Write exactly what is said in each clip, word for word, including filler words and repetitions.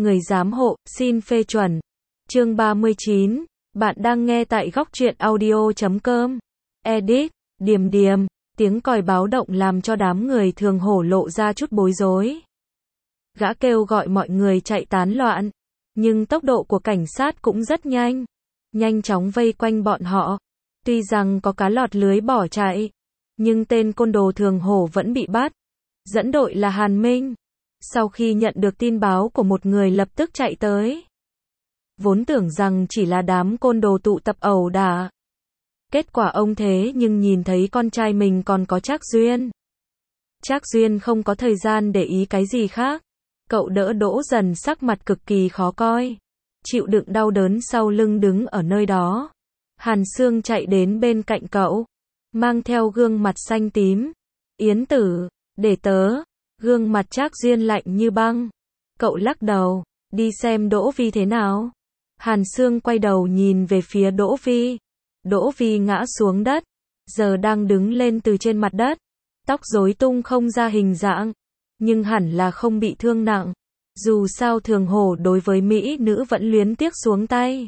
Người giám hộ, xin phê chuẩn. Chương ba mươi chín, bạn đang nghe tại góc truyện audio chấm com. Edit, Điềm Điềm, tiếng còi báo động làm cho đám người thường hổ lộ ra chút bối rối. Gã kêu gọi mọi người chạy tán loạn, nhưng tốc độ của cảnh sát cũng rất nhanh, nhanh chóng vây quanh bọn họ. Tuy rằng có cá lọt lưới bỏ chạy, nhưng tên côn đồ thường hổ vẫn bị bắt. Dẫn đội là Hàn Minh. Sau khi nhận được tin báo của một người lập tức chạy tới. Vốn tưởng rằng chỉ là đám côn đồ tụ tập ẩu đả. Kết quả ông thế nhưng nhìn thấy con trai mình còn có Trác Duyên. Trác Duyên không có thời gian để ý cái gì khác. Cậu đỡ Đỗ Dần sắc mặt cực kỳ khó coi. Chịu đựng đau đớn sau lưng đứng ở nơi đó. Hàn Sương chạy đến bên cạnh cậu. Mang theo gương mặt xanh tím. Yến Tử, để tớ. Gương mặt Trác Duyên lạnh như băng. Cậu lắc đầu, đi xem Đỗ Vi thế nào. Hàn Sương quay đầu nhìn về phía Đỗ Vi. Đỗ Vi ngã xuống đất, giờ đang đứng lên từ trên mặt đất. Tóc rối tung không ra hình dạng, nhưng hẳn là không bị thương nặng. Dù sao thường hổ đối với mỹ nữ vẫn luyến tiếc xuống tay.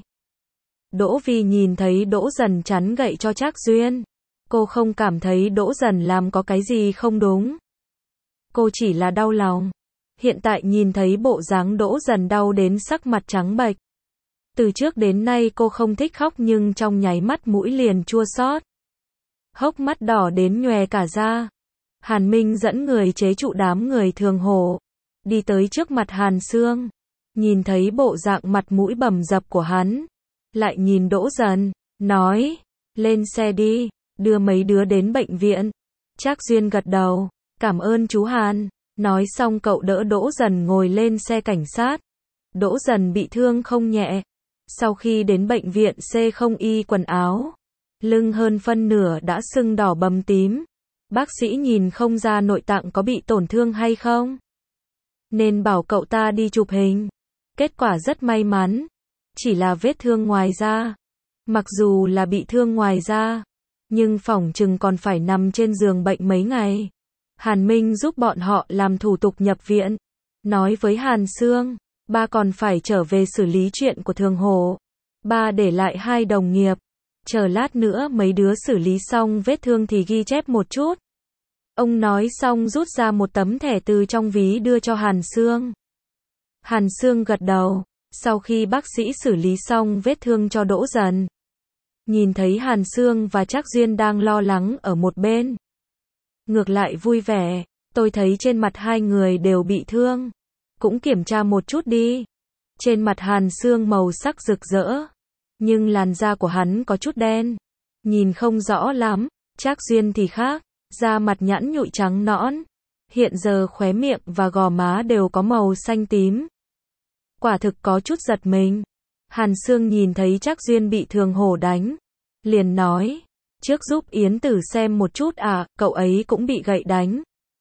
Đỗ Vi nhìn thấy Đỗ Dần chắn gậy cho Trác Duyên. Cô không cảm thấy Đỗ Dần làm có cái gì không đúng. Cô chỉ là đau lòng. Hiện tại nhìn thấy bộ dáng Đỗ Dần đau đến sắc mặt trắng bệch. Từ trước đến nay cô không thích khóc nhưng trong nháy mắt mũi liền chua xót. Hốc mắt đỏ đến nhòe cả da. Hàn Minh dẫn người chế trụ đám người thường hổ. Đi tới trước mặt Hàn Sương. Nhìn thấy bộ dạng mặt mũi bầm dập của hắn. Lại nhìn Đỗ Dần, nói, lên xe đi, đưa mấy đứa đến bệnh viện. Trác Duyên gật đầu. Cảm ơn chú Hàn. Nói xong cậu đỡ Đỗ Dần ngồi lên xe cảnh sát. Đỗ Dần bị thương không nhẹ. Sau khi đến bệnh viện C không y quần áo. Lưng hơn phân nửa đã sưng đỏ bầm tím. Bác sĩ nhìn không ra nội tạng có bị tổn thương hay không. Nên bảo cậu ta đi chụp hình. Kết quả rất may mắn. Chỉ là vết thương ngoài da. Mặc dù là bị thương ngoài da, nhưng phỏng chừng còn phải nằm trên giường bệnh mấy ngày. Hàn Minh giúp bọn họ làm thủ tục nhập viện. Nói với Hàn Sương, ba còn phải trở về xử lý chuyện của thường hổ. Ba để lại hai đồng nghiệp. Chờ lát nữa mấy đứa xử lý xong vết thương thì ghi chép một chút. Ông nói xong rút ra một tấm thẻ từ trong ví đưa cho Hàn Sương. Hàn Sương gật đầu. Sau khi bác sĩ xử lý xong vết thương cho Đỗ Dần, nhìn thấy Hàn Sương và Trác Duyên đang lo lắng ở một bên. Ngược lại vui vẻ, tôi thấy trên mặt hai người đều bị thương. Cũng kiểm tra một chút đi. Trên mặt Hàn Sương màu sắc rực rỡ, nhưng làn da của hắn có chút đen. Nhìn không rõ lắm. Trác Duyên thì khác, da mặt nhẵn nhụi trắng nõn. Hiện giờ khóe miệng và gò má đều có màu xanh tím. Quả thực có chút giật mình. Hàn Sương nhìn thấy Trác Duyên bị thường hổ đánh. Liền nói, trước giúp Yến Tử xem một chút à, cậu ấy cũng bị gậy đánh.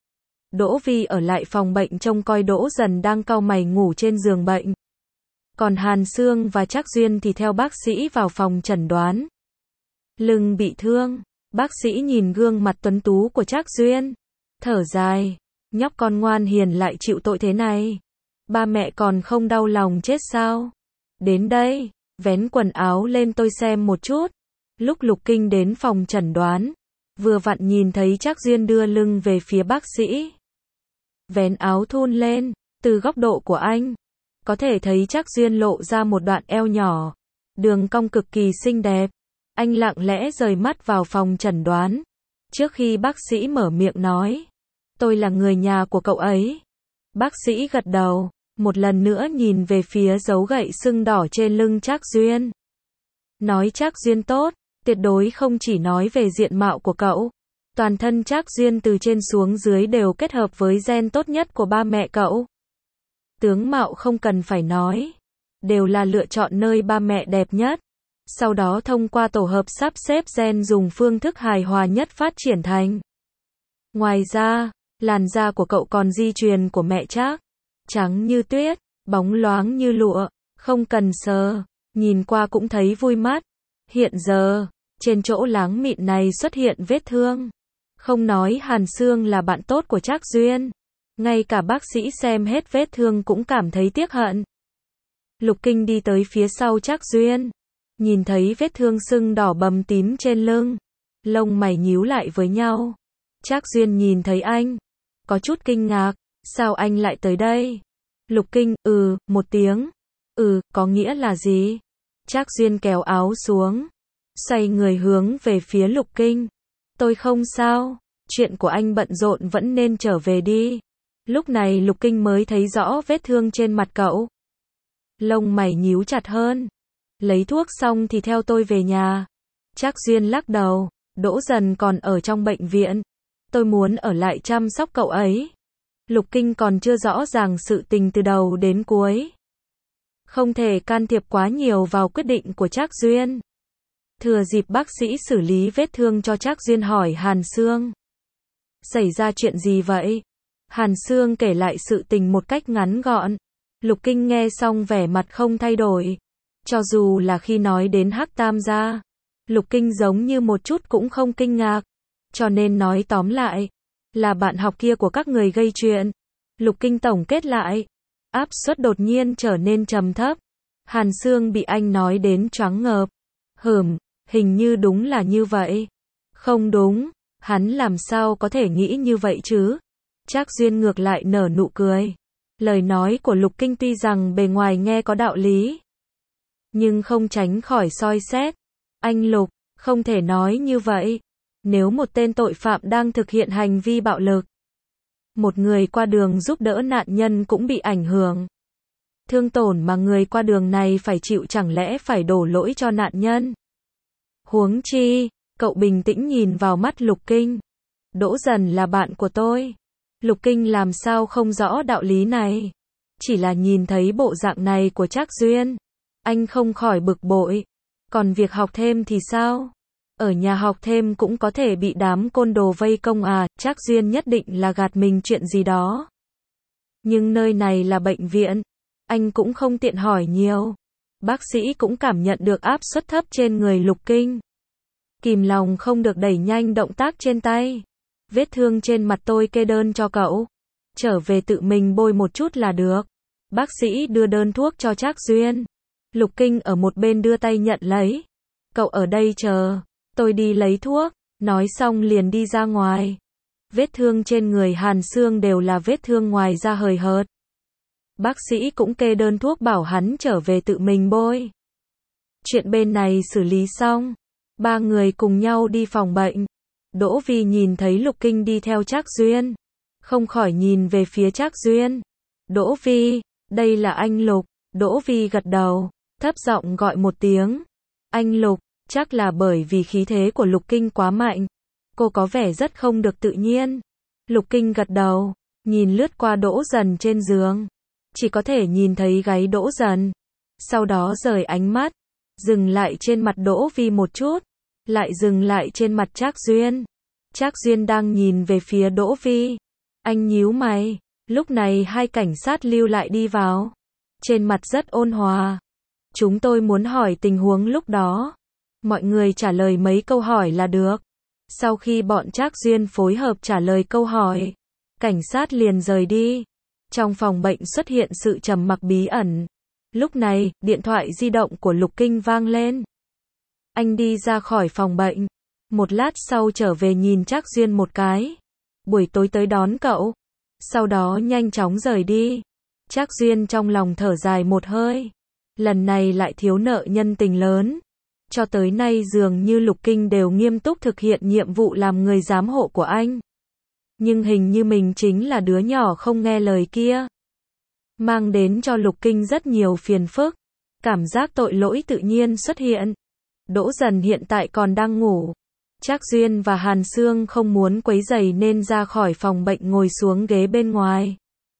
Đỗ Vi ở lại phòng bệnh trông coi Đỗ Dần đang cau mày ngủ trên giường bệnh. Còn Hàn Sương và Trác Duyên thì theo bác sĩ vào phòng chẩn đoán. Lưng bị thương. Bác sĩ nhìn gương mặt tuấn tú của Trác Duyên. Thở dài. Nhóc con ngoan hiền lại chịu tội thế này. Ba mẹ còn không đau lòng chết sao? Đến đây, vén quần áo lên tôi xem một chút. Lúc Lục Kinh đến phòng chẩn đoán, vừa vặn nhìn thấy Trác Duyên đưa lưng về phía bác sĩ. Vén áo thun lên, từ góc độ của anh, có thể thấy Trác Duyên lộ ra một đoạn eo nhỏ, đường cong cực kỳ xinh đẹp. Anh lặng lẽ rời mắt vào phòng chẩn đoán. Trước khi bác sĩ mở miệng nói, tôi là người nhà của cậu ấy. Bác sĩ gật đầu, một lần nữa nhìn về phía dấu gậy sưng đỏ trên lưng Trác Duyên. Nói Trác Duyên tốt, tuyệt đối không chỉ nói về diện mạo của cậu. Toàn thân Trác Duyên từ trên xuống dưới đều kết hợp với gen tốt nhất của ba mẹ cậu. Tướng mạo không cần phải nói, đều là lựa chọn nơi ba mẹ đẹp nhất. Sau đó thông qua tổ hợp sắp xếp gen dùng phương thức hài hòa nhất phát triển thành. Ngoài ra, làn da của cậu còn di truyền của mẹ Trác. Trắng như tuyết, bóng loáng như lụa, không cần sờ, nhìn qua cũng thấy vui mắt. Hiện giờ, trên chỗ láng mịn này xuất hiện vết thương. Không nói Hàn Sương là bạn tốt của Trác Duyên, ngay cả bác sĩ xem hết vết thương cũng cảm thấy tiếc hận. Lục Kinh đi tới phía sau Trác Duyên, nhìn thấy vết thương sưng đỏ bầm tím trên lưng, lông mày nhíu lại với nhau. Trác Duyên nhìn thấy anh, có chút kinh ngạc, sao anh lại tới đây? Lục Kinh, ừ, một tiếng. Ừ, có nghĩa là gì? Trác Duyên kéo áo xuống, xoay người hướng về phía Lục Kinh. Tôi không sao, chuyện của anh bận rộn vẫn nên trở về đi. Lúc này Lục Kinh mới thấy rõ vết thương trên mặt cậu. Lông mày nhíu chặt hơn. Lấy thuốc xong thì theo tôi về nhà. Trác Duyên lắc đầu, Đỗ Dần còn ở trong bệnh viện. Tôi muốn ở lại chăm sóc cậu ấy. Lục Kinh còn chưa rõ ràng sự tình từ đầu đến cuối. Không thể can thiệp quá nhiều vào quyết định của Trác Duyên. Thừa dịp bác sĩ xử lý vết thương cho Trác Duyên hỏi Hàn Sương. Xảy ra chuyện gì vậy? Hàn Sương kể lại sự tình một cách ngắn gọn. Lục Kinh nghe xong vẻ mặt không thay đổi. Cho dù là khi nói đến Hắc Tam gia, Lục Kinh giống như một chút cũng không kinh ngạc. Cho nên nói tóm lại, là bạn học kia của các người gây chuyện. Lục Kinh tổng kết lại, áp suất đột nhiên trở nên trầm thấp. Hàn Sương bị anh nói đến choáng ngợp. Hửm, hình như đúng là như vậy. Không đúng, hắn làm sao có thể nghĩ như vậy chứ? Trác Duyên ngược lại nở nụ cười. Lời nói của Lục Kinh tuy rằng bề ngoài nghe có đạo lý, nhưng không tránh khỏi soi xét. Anh Lục, không thể nói như vậy. Nếu một tên tội phạm đang thực hiện hành vi bạo lực, một người qua đường giúp đỡ nạn nhân cũng bị ảnh hưởng. Thương tổn mà người qua đường này phải chịu chẳng lẽ phải đổ lỗi cho nạn nhân? Huống chi, cậu bình tĩnh nhìn vào mắt Lục Kinh. Đỗ Dần là bạn của tôi. Lục Kinh làm sao không rõ đạo lý này. Chỉ là nhìn thấy bộ dạng này của Trác Duyên, anh không khỏi bực bội. Còn việc học thêm thì sao? Ở nhà học thêm cũng có thể bị đám côn đồ vây công à? Trác Duyên nhất định là gạt mình chuyện gì đó. Nhưng nơi này là bệnh viện, anh cũng không tiện hỏi nhiều. Bác sĩ cũng cảm nhận được áp suất thấp trên người Lục Kinh. Kìm lòng không được đẩy nhanh động tác trên tay. Vết thương trên mặt tôi kê đơn cho cậu. Trở về tự mình bôi một chút là được. Bác sĩ đưa đơn thuốc cho Trác Duyên. Lục Kinh ở một bên đưa tay nhận lấy. Cậu ở đây chờ, tôi đi lấy thuốc. Nói xong liền đi ra ngoài. Vết thương trên người Hàn Sương đều là vết thương ngoài da hời hợt. Bác sĩ cũng kê đơn thuốc bảo hắn trở về tự mình bôi. Chuyện bên này xử lý xong, ba người cùng nhau đi phòng bệnh. Đỗ Vi nhìn thấy Lục Kinh đi theo Trác Duyên, không khỏi nhìn về phía Trác Duyên. Đỗ Vi, đây là anh Lục. Đỗ Vi gật đầu, thấp giọng gọi một tiếng. Anh Lục, chắc là bởi vì khí thế của Lục Kinh quá mạnh. Cô có vẻ rất không được tự nhiên. Lục Kinh gật đầu, nhìn lướt qua Đỗ Dần trên giường. Chỉ có thể nhìn thấy gáy Đỗ Dần. Sau đó rời ánh mắt, dừng lại trên mặt Đỗ Vi một chút, lại dừng lại trên mặt Trác Duyên. Trác Duyên đang nhìn về phía Đỗ Vi. Anh nhíu mày. Lúc này hai cảnh sát lưu lại đi vào. Trên mặt rất ôn hòa. Chúng tôi muốn hỏi tình huống lúc đó. Mọi người trả lời mấy câu hỏi là được. Sau khi bọn Trác Duyên phối hợp trả lời câu hỏi, cảnh sát liền rời đi. Trong phòng bệnh xuất hiện sự trầm mặc bí ẩn. Lúc này, điện thoại di động của Lục Kinh vang lên. Anh đi ra khỏi phòng bệnh. Một lát sau trở về nhìn Trác Duyên một cái. Buổi tối tới đón cậu. Sau đó nhanh chóng rời đi. Trác Duyên trong lòng thở dài một hơi. Lần này lại thiếu nợ nhân tình lớn. Cho tới nay dường như Lục Kinh đều nghiêm túc thực hiện nhiệm vụ làm người giám hộ của anh. Nhưng hình như mình chính là đứa nhỏ không nghe lời kia. Mang đến cho Lục Kinh rất nhiều phiền phức. Cảm giác tội lỗi tự nhiên xuất hiện. Đỗ Dần hiện tại còn đang ngủ. Trác Duyên và Hàn Sương không muốn quấy rầy nên ra khỏi phòng bệnh ngồi xuống ghế bên ngoài.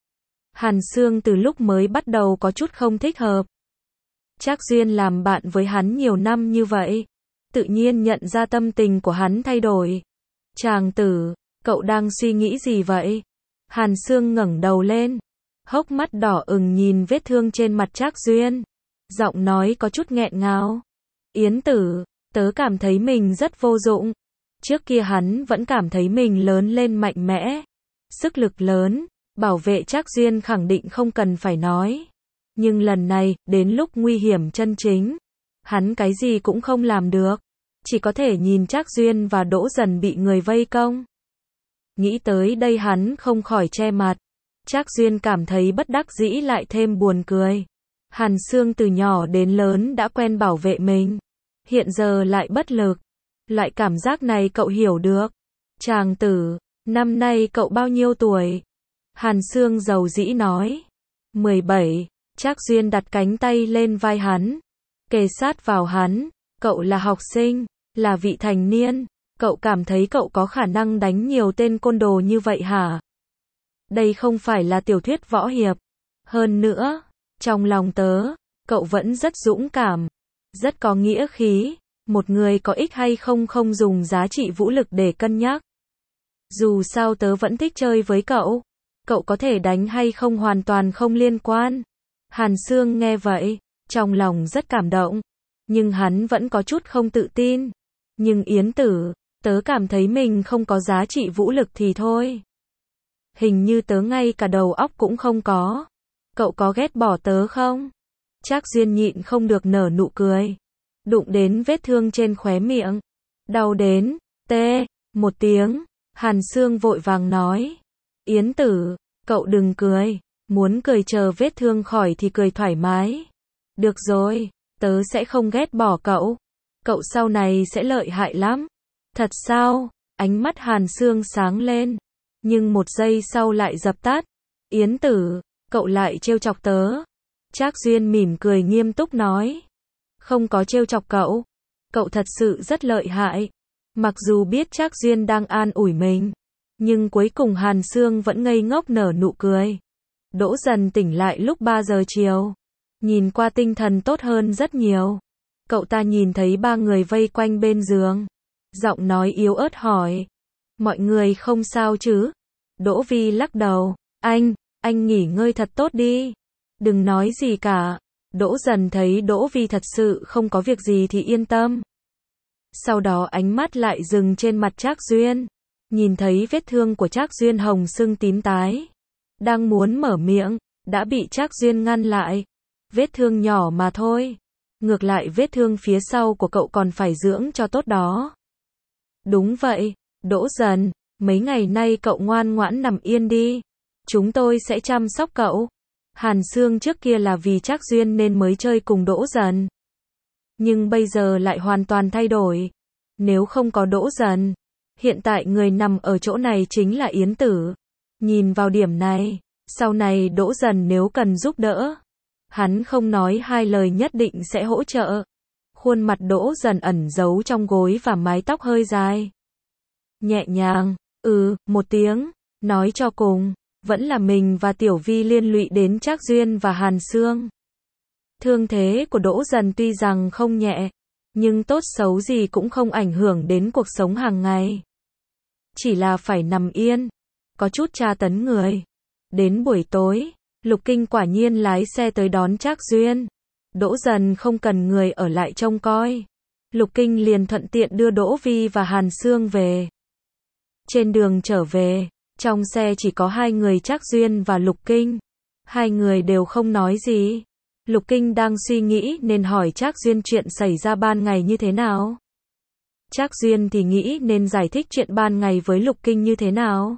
Hàn Sương từ lúc mới bắt đầu có chút không thích hợp. Trác Duyên làm bạn với hắn nhiều năm như vậy, tự nhiên nhận ra tâm tình của hắn thay đổi. Chàng tử, cậu đang suy nghĩ gì vậy? Hàn Sương ngẩng đầu lên, hốc mắt đỏ ửng nhìn vết thương trên mặt Trác Duyên. Giọng nói có chút nghẹn ngào. Yến tử, tớ cảm thấy mình rất vô dụng. Trước kia hắn vẫn cảm thấy mình lớn lên mạnh mẽ, sức lực lớn, bảo vệ Trác Duyên khẳng định không cần phải nói. Nhưng lần này, đến lúc nguy hiểm chân chính, hắn cái gì cũng không làm được. Chỉ có thể nhìn Trác Duyên và Đỗ Dần bị người vây công. Nghĩ tới đây hắn không khỏi che mặt. Trác Duyên cảm thấy bất đắc dĩ lại thêm buồn cười. Hàn Sương từ nhỏ đến lớn đã quen bảo vệ mình. Hiện giờ lại bất lực. Loại cảm giác này cậu hiểu được. Chàng tử, năm nay cậu bao nhiêu tuổi? Hàn Sương dầu dĩ nói. mười bảy. Trác Duyên đặt cánh tay lên vai hắn. Kề sát vào hắn. Cậu là học sinh, là vị thành niên. Cậu cảm thấy cậu có khả năng đánh nhiều tên côn đồ như vậy hả? Đây không phải là tiểu thuyết võ hiệp. Hơn nữa, trong lòng tớ, cậu vẫn rất dũng cảm, rất có nghĩa khí. Một người có ích hay không không dùng giá trị vũ lực để cân nhắc. Dù sao tớ vẫn thích chơi với cậu. Cậu có thể đánh hay không hoàn toàn không liên quan. Hàn Sương nghe vậy, trong lòng rất cảm động. Nhưng hắn vẫn có chút không tự tin. Nhưng Yến Tử, tớ cảm thấy mình không có giá trị vũ lực thì thôi. Hình như tớ ngay cả đầu óc cũng không có. Cậu có ghét bỏ tớ không? Trác Duyên nhịn không được nở nụ cười. Đụng đến vết thương trên khóe miệng. Đau đến, tê, một tiếng. Hàn Sương vội vàng nói. Yến Tử, cậu đừng cười. Muốn cười chờ vết thương khỏi thì cười thoải mái. Được rồi, tớ sẽ không ghét bỏ cậu. Cậu sau này sẽ lợi hại lắm. Thật sao? Ánh mắt Hàn Sương sáng lên. Nhưng một giây sau lại dập tắt. Yến Tử, cậu lại trêu chọc tớ. Trác Duyên mỉm cười nghiêm túc nói. Không có trêu chọc cậu. Cậu thật sự rất lợi hại. Mặc dù biết Trác Duyên đang an ủi mình. Nhưng cuối cùng Hàn Sương vẫn ngây ngốc nở nụ cười. Đỗ Dần tỉnh lại lúc ba giờ chiều. Nhìn qua tinh thần tốt hơn rất nhiều. Cậu ta nhìn thấy ba người vây quanh bên giường. Giọng nói yếu ớt hỏi. Mọi người không sao chứ? Đỗ Vi lắc đầu. Anh, anh nghỉ ngơi thật tốt đi. Đừng nói gì cả. Đỗ Dần thấy Đỗ Vi thật sự không có việc gì thì yên tâm. Sau đó ánh mắt lại dừng trên mặt Trác Duyên. Nhìn thấy vết thương của Trác Duyên hồng sưng tím tái. Đang muốn mở miệng, đã bị Trác Duyên ngăn lại. Vết thương nhỏ mà thôi. Ngược lại vết thương phía sau của cậu còn phải dưỡng cho tốt đó. Đúng vậy, Đỗ Dần, mấy ngày nay cậu ngoan ngoãn nằm yên đi. Chúng tôi sẽ chăm sóc cậu. Hàn Sương trước kia là vì Trác Duyên nên mới chơi cùng Đỗ Dần. Nhưng bây giờ lại hoàn toàn thay đổi. Nếu không có Đỗ Dần, hiện tại người nằm ở chỗ này chính là Yến Tử. Nhìn vào điểm này, sau này Đỗ Dần nếu cần giúp đỡ, hắn không nói hai lời nhất định sẽ hỗ trợ. Khuôn mặt Đỗ Dần ẩn giấu trong gối và mái tóc hơi dài. Nhẹ nhàng, ừ, một tiếng, nói cho cùng, vẫn là mình và Tiểu Vi liên lụy đến Trác Duyên và Hàn Sương. Thương thế của Đỗ Dần tuy rằng không nhẹ, nhưng tốt xấu gì cũng không ảnh hưởng đến cuộc sống hàng ngày. Chỉ là phải nằm yên, có chút tra tấn người. Đến buổi tối, Lục Kinh quả nhiên lái xe tới đón Trác Duyên. Đỗ Dần không cần người ở lại trông coi. Lục Kinh liền thuận tiện đưa Đỗ Vi và Hàn Sương về. Trên đường trở về, trong xe chỉ có hai người Trác Duyên và Lục Kinh. Hai người đều không nói gì. Lục Kinh đang suy nghĩ nên hỏi Trác Duyên chuyện xảy ra ban ngày như thế nào. Trác Duyên thì nghĩ nên giải thích chuyện ban ngày với Lục Kinh như thế nào.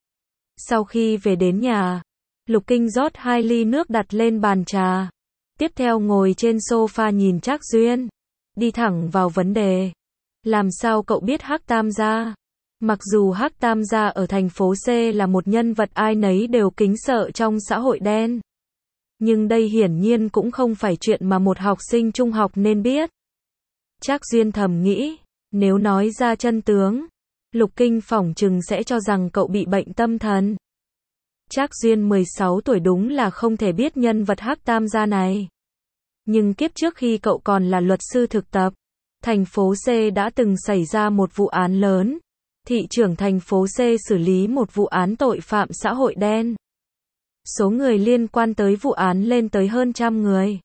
Sau khi về đến nhà, Lục Kinh rót hai ly nước đặt lên bàn trà. Tiếp theo ngồi trên sofa nhìn Trác Duyên. Đi thẳng vào vấn đề. Làm sao cậu biết Hắc Tam gia? Mặc dù Hắc Tam gia ở thành phố C là một nhân vật ai nấy đều kính sợ trong xã hội đen. Nhưng đây hiển nhiên cũng không phải chuyện mà một học sinh trung học nên biết. Trác Duyên thầm nghĩ, nếu nói ra chân tướng, Lục Kinh phỏng chừng sẽ cho rằng cậu bị bệnh tâm thần. Trác Duyên mười sáu tuổi đúng là không thể biết nhân vật Hắc Tam gia này. Nhưng kiếp trước khi cậu còn là luật sư thực tập, thành phố C đã từng xảy ra một vụ án lớn. Thị trưởng thành phố C xử lý một vụ án tội phạm xã hội đen. Số người liên quan tới vụ án lên tới hơn trăm người.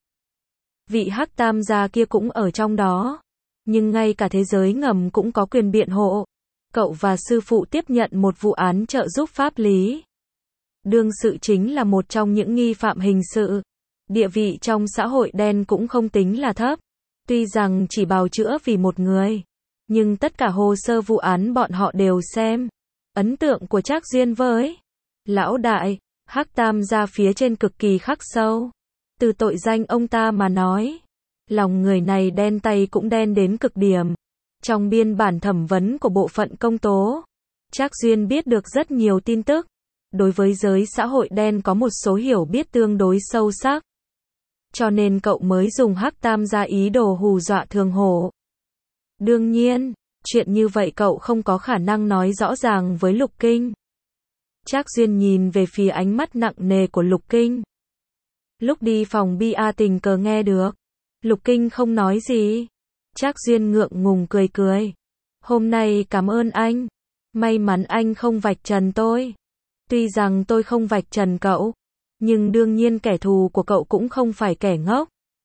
Vị Hắc Tam gia kia cũng ở trong đó. Nhưng ngay cả thế giới ngầm cũng có quyền biện hộ. Cậu và sư phụ tiếp nhận một vụ án trợ giúp pháp lý. Đương sự chính là một trong những nghi phạm hình sự. địa vị trong xã hội đen cũng không tính là thấp. Tuy rằng chỉ bào chữa vì một người, nhưng tất cả hồ sơ vụ án bọn họ đều xem. Ấn tượng của Trác Duyên với lão đại Hắc Tam gia phía trên cực kỳ khắc sâu. Từ tội danh ông ta mà nói, lòng người này đen tay cũng đen đến cực điểm. Trong biên bản thẩm vấn của bộ phận công tố, Trác Duyên biết được rất nhiều tin tức. Đối với giới xã hội đen có một số hiểu biết tương đối sâu sắc. Cho nên cậu mới dùng Hắc Tam gia ý đồ hù dọa Thường Hổ. Đương nhiên, chuyện như vậy cậu không có khả năng nói rõ ràng với Lục Kinh. Trác Duyên nhìn về phía ánh mắt nặng nề của Lục Kinh. Lúc đi phòng bia tình cờ nghe được. Lục Kinh không nói gì. Trác Duyên ngượng ngùng cười cười. Hôm nay cảm ơn anh. May mắn anh không vạch trần tôi. Tuy rằng tôi không vạch trần cậu, nhưng đương nhiên kẻ thù của cậu cũng không phải kẻ ngốc.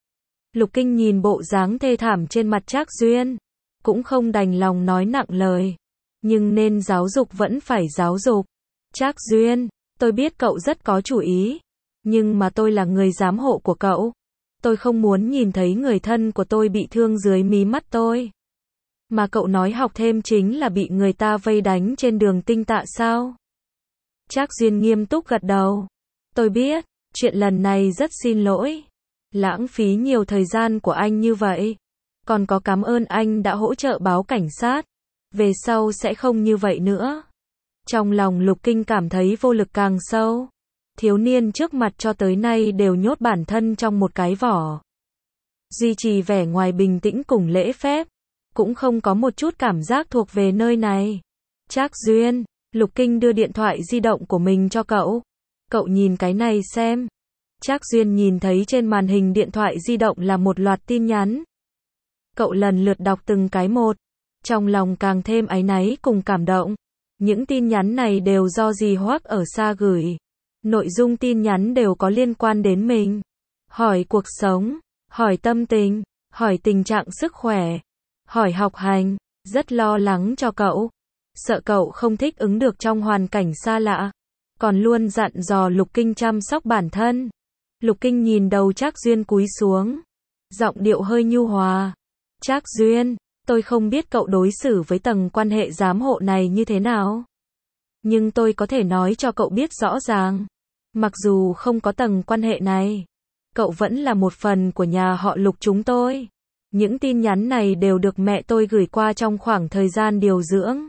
Lục Kinh nhìn bộ dáng thê thảm trên mặt Trác Duyên, cũng không đành lòng nói nặng lời. Nhưng nên giáo dục vẫn phải giáo dục. Trác Duyên, tôi biết cậu rất có chủ ý, nhưng mà tôi là người giám hộ của cậu. Tôi không muốn nhìn thấy người thân của tôi bị thương dưới mí mắt tôi. Mà cậu nói học thêm chính là bị người ta vây đánh trên đường Tinh Tạ sao? Trác Duyên nghiêm túc gật đầu. Tôi biết, chuyện lần này rất xin lỗi. Lãng phí nhiều thời gian của anh như vậy. Còn có cảm ơn anh đã hỗ trợ báo cảnh sát. Về sau sẽ không như vậy nữa. Trong lòng Lục Kinh cảm thấy vô lực càng sâu. Thiếu niên trước mặt cho tới nay đều nhốt bản thân trong một cái vỏ. Duy trì vẻ ngoài bình tĩnh cùng lễ phép. Cũng không có một chút cảm giác thuộc về nơi này. Trác Duyên, Lục Kinh đưa điện thoại di động của mình cho cậu. Cậu nhìn cái này xem. Trác Duyên nhìn thấy trên màn hình điện thoại di động là một loạt tin nhắn. Cậu lần lượt đọc từng cái một. Trong lòng càng thêm áy náy cùng cảm động. Những tin nhắn này đều do dì Hoắc ở xa gửi. Nội dung tin nhắn đều có liên quan đến mình. Hỏi cuộc sống, hỏi tâm tình, hỏi tình trạng sức khỏe, hỏi học hành, rất lo lắng cho cậu. Sợ cậu không thích ứng được trong hoàn cảnh xa lạ. Còn luôn dặn dò Lục Kinh chăm sóc bản thân. Lục Kinh nhìn đầu Trác Duyên cúi xuống. Giọng điệu hơi nhu hòa. Trác Duyên, tôi không biết cậu đối xử với tầng quan hệ giám hộ này như thế nào. Nhưng tôi có thể nói cho cậu biết rõ ràng. Mặc dù không có tầng quan hệ này, cậu vẫn là một phần của nhà họ Lục chúng tôi. Những tin nhắn này đều được mẹ tôi gửi qua trong khoảng thời gian điều dưỡng.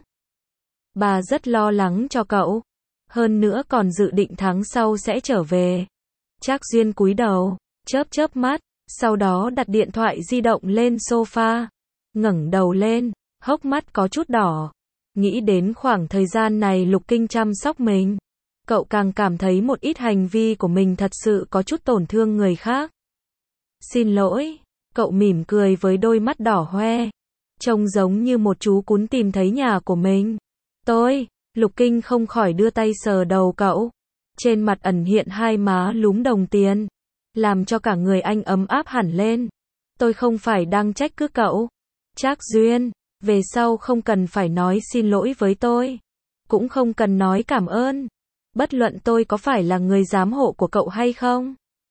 Bà rất lo lắng cho cậu. Hơn nữa còn dự định tháng sau sẽ trở về. Trác Duyên cúi đầu, chớp chớp mắt, sau đó đặt điện thoại di động lên sofa. Ngẩng đầu lên, hốc mắt có chút đỏ. Nghĩ đến khoảng thời gian này Lục Kinh chăm sóc mình. Cậu càng cảm thấy một ít hành vi của mình thật sự có chút tổn thương người khác. Xin lỗi, cậu mỉm cười với đôi mắt đỏ hoe. Trông giống như một chú cún tìm thấy nhà của mình. Tôi, Lục Kinh không khỏi đưa tay sờ đầu cậu. Trên mặt ẩn hiện hai má lúm đồng tiền. Làm cho cả người anh ấm áp hẳn lên. Tôi không phải đang trách cứ cậu. Trác Duyên, về sau không cần phải nói xin lỗi với tôi. Cũng không cần nói cảm ơn. Bất luận tôi có phải là người giám hộ của cậu hay không.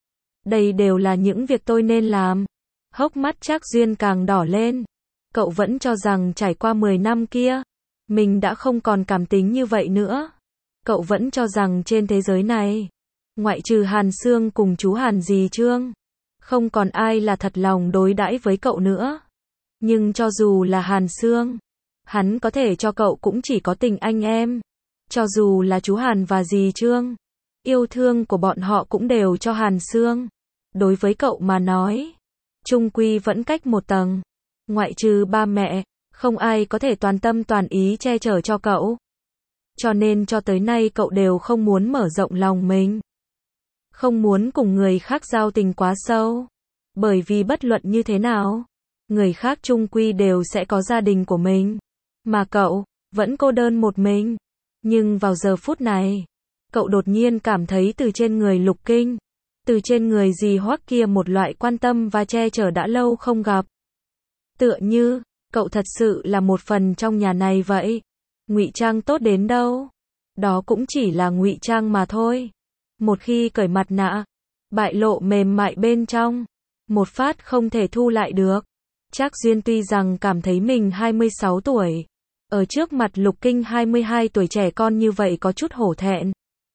Đây đều là những việc tôi nên làm. Hốc mắt Trác Duyên càng đỏ lên. Cậu vẫn cho rằng trải qua mười năm kia, mình đã không còn cảm tính như vậy nữa. Cậu vẫn cho rằng trên thế giới này, ngoại trừ Hàn Sương cùng chú Hàn Dì Trương, không còn ai là thật lòng đối đãi với cậu nữa. Nhưng cho dù là Hàn Sương, hắn có thể cho cậu cũng chỉ có tình anh em. Cho dù là chú Hàn và dì Trương, yêu thương của bọn họ cũng đều cho Hàn Sương. Đối với cậu mà nói, chung quy vẫn cách một tầng. Ngoại trừ ba mẹ, không ai có thể toàn tâm toàn ý che chở cho cậu. Cho nên cho tới nay cậu đều không muốn mở rộng lòng mình. Không muốn cùng người khác giao tình quá sâu. Bởi vì bất luận như thế nào, người khác chung quy đều sẽ có gia đình của mình. Mà cậu, vẫn cô đơn một mình. Nhưng vào giờ phút này, cậu đột nhiên cảm thấy từ trên người Lục Kinh, từ trên người dì Hoắc kia một loại quan tâm và che chở đã lâu không gặp. Tựa như, cậu thật sự là một phần trong nhà này vậy. Ngụy trang tốt đến đâu? Đó cũng chỉ là ngụy trang mà thôi. Một khi cởi mặt nạ, bại lộ mềm mại bên trong. Một phát không thể thu lại được. Trác Duyên tuy rằng cảm thấy mình hai mươi sáu tuổi, ở trước mặt Lục Kinh hai mươi hai tuổi trẻ con như vậy có chút hổ thẹn.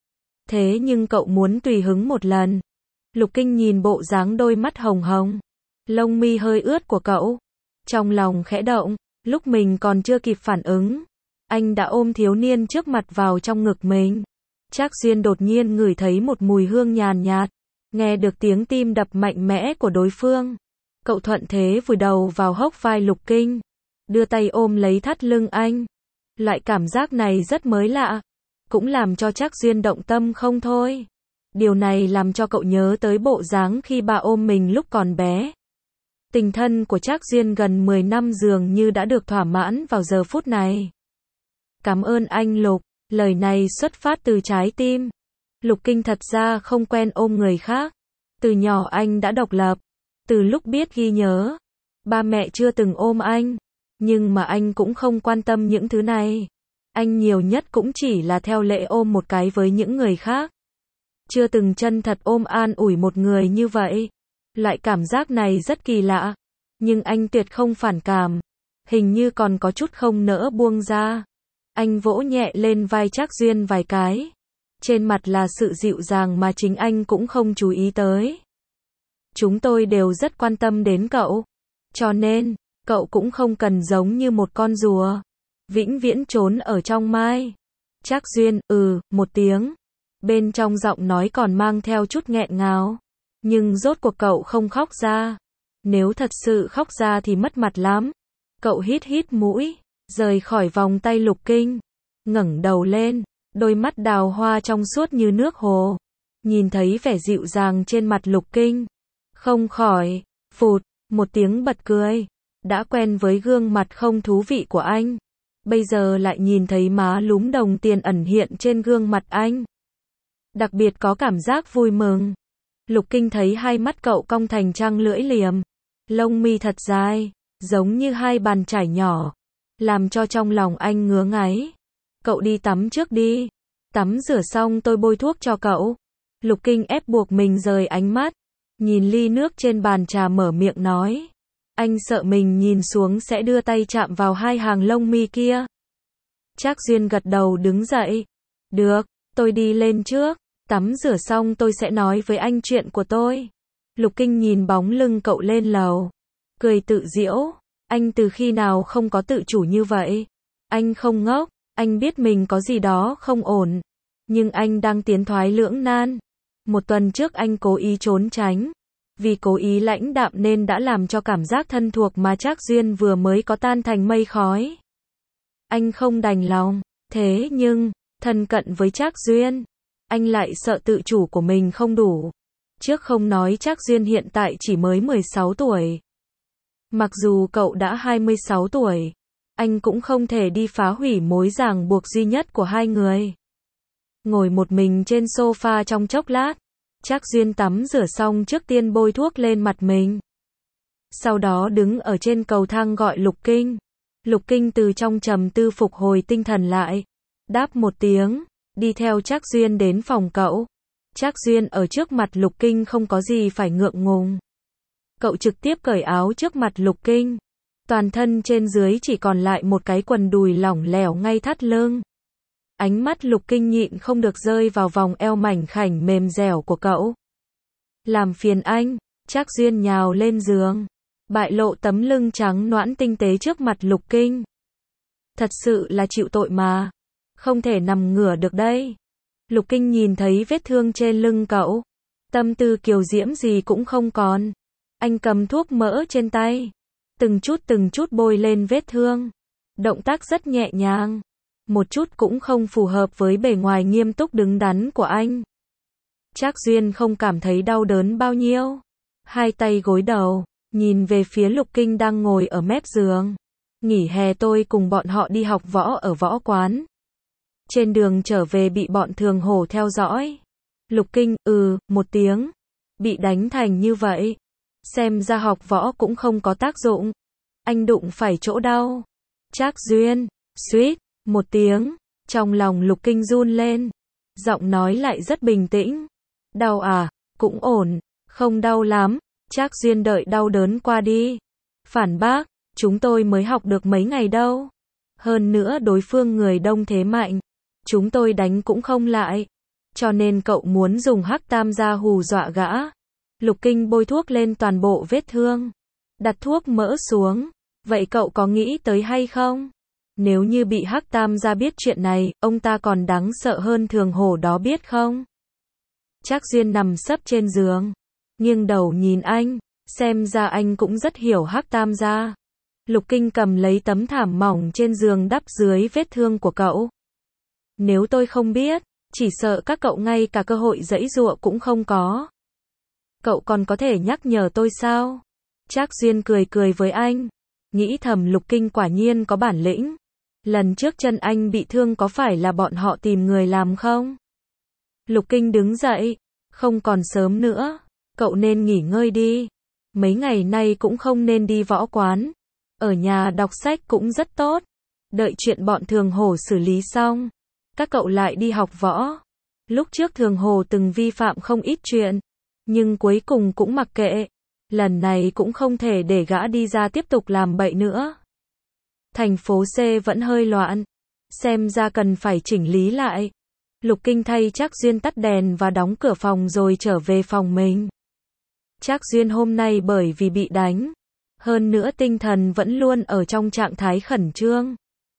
Thế nhưng cậu muốn tùy hứng một lần. Lục Kinh nhìn bộ dáng đôi mắt hồng hồng, lông mi hơi ướt của cậu, trong lòng khẽ động, lúc mình còn chưa kịp phản ứng, anh đã ôm thiếu niên trước mặt vào trong ngực mình. Trác Duyên đột nhiên ngửi thấy một mùi hương nhàn nhạt, nghe được tiếng tim đập mạnh mẽ của đối phương. Cậu thuận thế vùi đầu vào hốc vai Lục Kinh, đưa tay ôm lấy thắt lưng anh. Loại cảm giác này rất mới lạ, cũng làm cho Trác Duyên động tâm không thôi. Điều này làm cho cậu nhớ tới bộ dáng khi bà ôm mình lúc còn bé. Tình thân của Trác Duyên gần mười năm dường như đã được thỏa mãn vào giờ phút này. Cảm ơn anh Lục, lời này xuất phát từ trái tim. Lục Kinh thật ra không quen ôm người khác. Từ nhỏ anh đã độc lập. Từ lúc biết ghi nhớ, ba mẹ chưa từng ôm anh. Nhưng mà anh cũng không quan tâm những thứ này. Anh nhiều nhất cũng chỉ là theo lệ ôm một cái với những người khác. Chưa từng chân thật ôm an ủi một người như vậy. Loại cảm giác này rất kỳ lạ. Nhưng anh tuyệt không phản cảm. Hình như còn có chút không nỡ buông ra. Anh vỗ nhẹ lên vai Trác Duyên vài cái. Trên mặt là sự dịu dàng mà chính anh cũng không chú ý tới. Chúng tôi đều rất quan tâm đến cậu. Cho nên, cậu cũng không cần giống như một con rùa. Vĩnh viễn trốn ở trong mai. Trác Duyên, ừ, một tiếng. Bên trong giọng nói còn mang theo chút nghẹn ngào. Nhưng rốt cuộc cậu không khóc ra. Nếu thật sự khóc ra thì mất mặt lắm. Cậu hít hít mũi, rời khỏi vòng tay Lục Kinh. Ngẩng đầu lên, đôi mắt đào hoa trong suốt như nước hồ. Nhìn thấy vẻ dịu dàng trên mặt Lục Kinh. Không khỏi, phụt, một tiếng bật cười. Đã quen với gương mặt không thú vị của anh. Bây giờ lại nhìn thấy má lúm đồng tiền ẩn hiện trên gương mặt anh. Đặc biệt có cảm giác vui mừng. Lục Kinh thấy hai mắt cậu cong thành trăng lưỡi liềm. Lông mi thật dài, giống như hai bàn chải nhỏ. Làm cho trong lòng anh ngứa ngáy. Cậu đi tắm trước đi. Tắm rửa xong tôi bôi thuốc cho cậu. Lục Kinh ép buộc mình rời ánh mắt. Nhìn ly nước trên bàn trà mở miệng nói. Anh sợ mình nhìn xuống sẽ đưa tay chạm vào hai hàng lông mi kia. Trác Duyên gật đầu đứng dậy. Được, tôi đi lên trước. Tắm rửa xong tôi sẽ nói với anh chuyện của tôi. Lục Kinh nhìn bóng lưng cậu lên lầu. Cười tự giễu. Anh từ khi nào không có tự chủ như vậy? Anh không ngốc. Anh biết mình có gì đó không ổn. Nhưng anh đang tiến thoái lưỡng nan. Một tuần trước anh cố ý trốn tránh. Vì cố ý lãnh đạm nên đã làm cho cảm giác thân thuộc mà Trác Duyên vừa mới có tan thành mây khói. Anh không đành lòng. Thế nhưng, thân cận với Trác Duyên, anh lại sợ tự chủ của mình không đủ. Trước không nói Trác Duyên hiện tại chỉ mới mười sáu tuổi. Mặc dù cậu đã hai mươi sáu tuổi, anh cũng không thể đi phá hủy mối ràng buộc duy nhất của hai người. Ngồi một mình trên sofa trong chốc lát, Trác Duyên tắm rửa xong trước tiên bôi thuốc lên mặt mình. Sau đó đứng ở trên cầu thang gọi Lục Kinh. Lục Kinh từ trong trầm tư phục hồi tinh thần lại. Đáp một tiếng, đi theo Trác Duyên đến phòng cậu. Trác Duyên ở trước mặt Lục Kinh không có gì phải ngượng ngùng. Cậu trực tiếp cởi áo trước mặt Lục Kinh. Toàn thân trên dưới chỉ còn lại một cái quần đùi lỏng lẻo ngay thắt lưng. Ánh mắt Lục Kinh nhịn không được rơi vào vòng eo mảnh khảnh mềm dẻo của cậu. Làm phiền anh, Trác Duyên nhào lên giường, bại lộ tấm lưng trắng nõn tinh tế trước mặt Lục Kinh. Thật sự là chịu tội mà, không thể nằm ngửa được đây. Lục Kinh nhìn thấy vết thương trên lưng cậu, tâm tư kiều diễm gì cũng không còn. Anh cầm thuốc mỡ trên tay, từng chút từng chút bôi lên vết thương. Động tác rất nhẹ nhàng, một chút cũng không phù hợp với bề ngoài nghiêm túc đứng đắn của anh. Trác Duyên không cảm thấy đau đớn bao nhiêu. Hai tay gối đầu, nhìn về phía Lục Kinh đang ngồi ở mép giường. Nghỉ hè tôi cùng bọn họ đi học võ ở võ quán. Trên đường trở về bị bọn thường hổ theo dõi. Lục Kinh, ừ, một tiếng. Bị đánh thành như vậy. Xem ra học võ cũng không có tác dụng. Anh đụng phải chỗ đau. Trác Duyên, suýt, một tiếng. Trong lòng Lục Kinh run lên. Giọng nói lại rất bình tĩnh. Đau à? Cũng ổn, không đau lắm, Trác Duyên đợi đau đớn qua đi. Phản bác, chúng tôi mới học được mấy ngày đâu. Hơn nữa đối phương người đông thế mạnh, chúng tôi đánh cũng không lại. Cho nên cậu muốn dùng hắc tam gia hù dọa gã. Lục Kinh bôi thuốc lên toàn bộ vết thương, đặt thuốc mỡ xuống. Vậy cậu có nghĩ tới hay không? Nếu như bị hắc tam gia biết chuyện này, ông ta còn đáng sợ hơn thường hổ đó biết không? Trác Duyên nằm sấp trên giường, nghiêng đầu nhìn anh, xem ra anh cũng rất hiểu hắc tam gia. Lục Kinh cầm lấy tấm thảm mỏng trên giường đắp dưới vết thương của cậu. Nếu tôi không biết, chỉ sợ các cậu ngay cả cơ hội giãy giụa cũng không có. Cậu còn có thể nhắc nhở tôi sao? Trác Duyên cười cười với anh, nghĩ thầm Lục Kinh quả nhiên có bản lĩnh. Lần trước chân anh bị thương có phải là bọn họ tìm người làm không? Lục Kinh đứng dậy, không còn sớm nữa, cậu nên nghỉ ngơi đi. Mấy ngày nay cũng không nên đi võ quán. Ở nhà đọc sách cũng rất tốt. Đợi chuyện bọn Thường Hổ xử lý xong, các cậu lại đi học võ. Lúc trước Thường Hổ từng vi phạm không ít chuyện, nhưng cuối cùng cũng mặc kệ. Lần này cũng không thể để gã đi ra tiếp tục làm bậy nữa. Thành phố C vẫn hơi loạn, xem ra cần phải chỉnh lý lại. Lục Kinh thay Trác Duyên tắt đèn và đóng cửa phòng rồi trở về phòng mình. Trác Duyên hôm nay bởi vì bị đánh, hơn nữa tinh thần vẫn luôn ở trong trạng thái khẩn trương.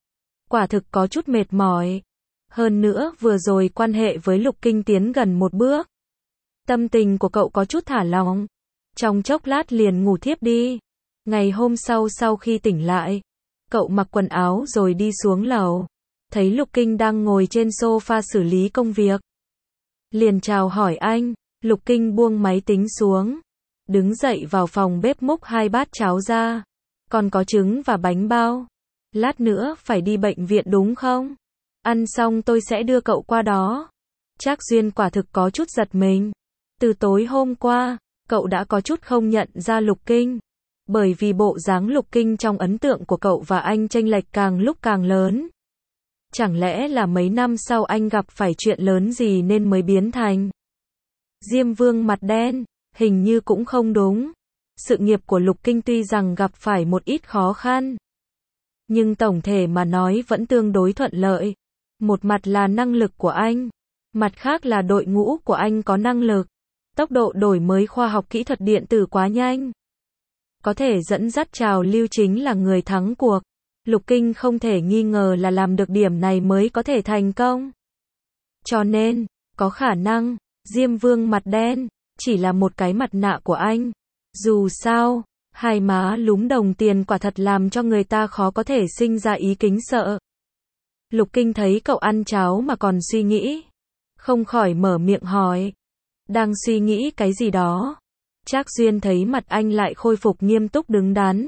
Quả thực có chút mệt mỏi. Hơn nữa vừa rồi quan hệ với Lục Kinh tiến gần một bước. Tâm tình của cậu có chút thả lỏng. Trong chốc lát liền ngủ thiếp đi. Ngày hôm sau sau khi tỉnh lại, cậu mặc quần áo rồi đi xuống lầu. Thấy Lục Kinh đang ngồi trên sofa xử lý công việc. Liền chào hỏi anh. Lục Kinh buông máy tính xuống, đứng dậy vào phòng bếp múc hai bát cháo ra. Còn có trứng và bánh bao. Lát nữa phải đi bệnh viện đúng không? Ăn xong tôi sẽ đưa cậu qua đó. Trác Duyên quả thực có chút giật mình. Từ tối hôm qua, cậu đã có chút không nhận ra Lục Kinh. Bởi vì bộ dáng Lục Kinh trong ấn tượng của cậu và anh chênh lệch càng lúc càng lớn. Chẳng lẽ là mấy năm sau anh gặp phải chuyện lớn gì nên mới biến thành Diêm Vương mặt đen? Hình như cũng không đúng. Sự nghiệp của Lục Kinh tuy rằng gặp phải một ít khó khăn, nhưng tổng thể mà nói vẫn tương đối thuận lợi. Một mặt là năng lực của anh, mặt khác là đội ngũ của anh có năng lực. Tốc độ đổi mới khoa học kỹ thuật điện tử quá nhanh. Có thể dẫn dắt trào lưu chính là người thắng cuộc. Lục Kinh không thể nghi ngờ là làm được điểm này mới có thể thành công. Cho nên, có khả năng, Diêm Vương mặt đen, chỉ là một cái mặt nạ của anh. Dù sao, hai má lúm đồng tiền quả thật làm cho người ta khó có thể sinh ra ý kính sợ. Lục Kinh thấy cậu ăn cháo mà còn suy nghĩ, không khỏi mở miệng hỏi. Đang suy nghĩ cái gì đó? Trác Duyên thấy mặt anh lại khôi phục nghiêm túc đứng đắn.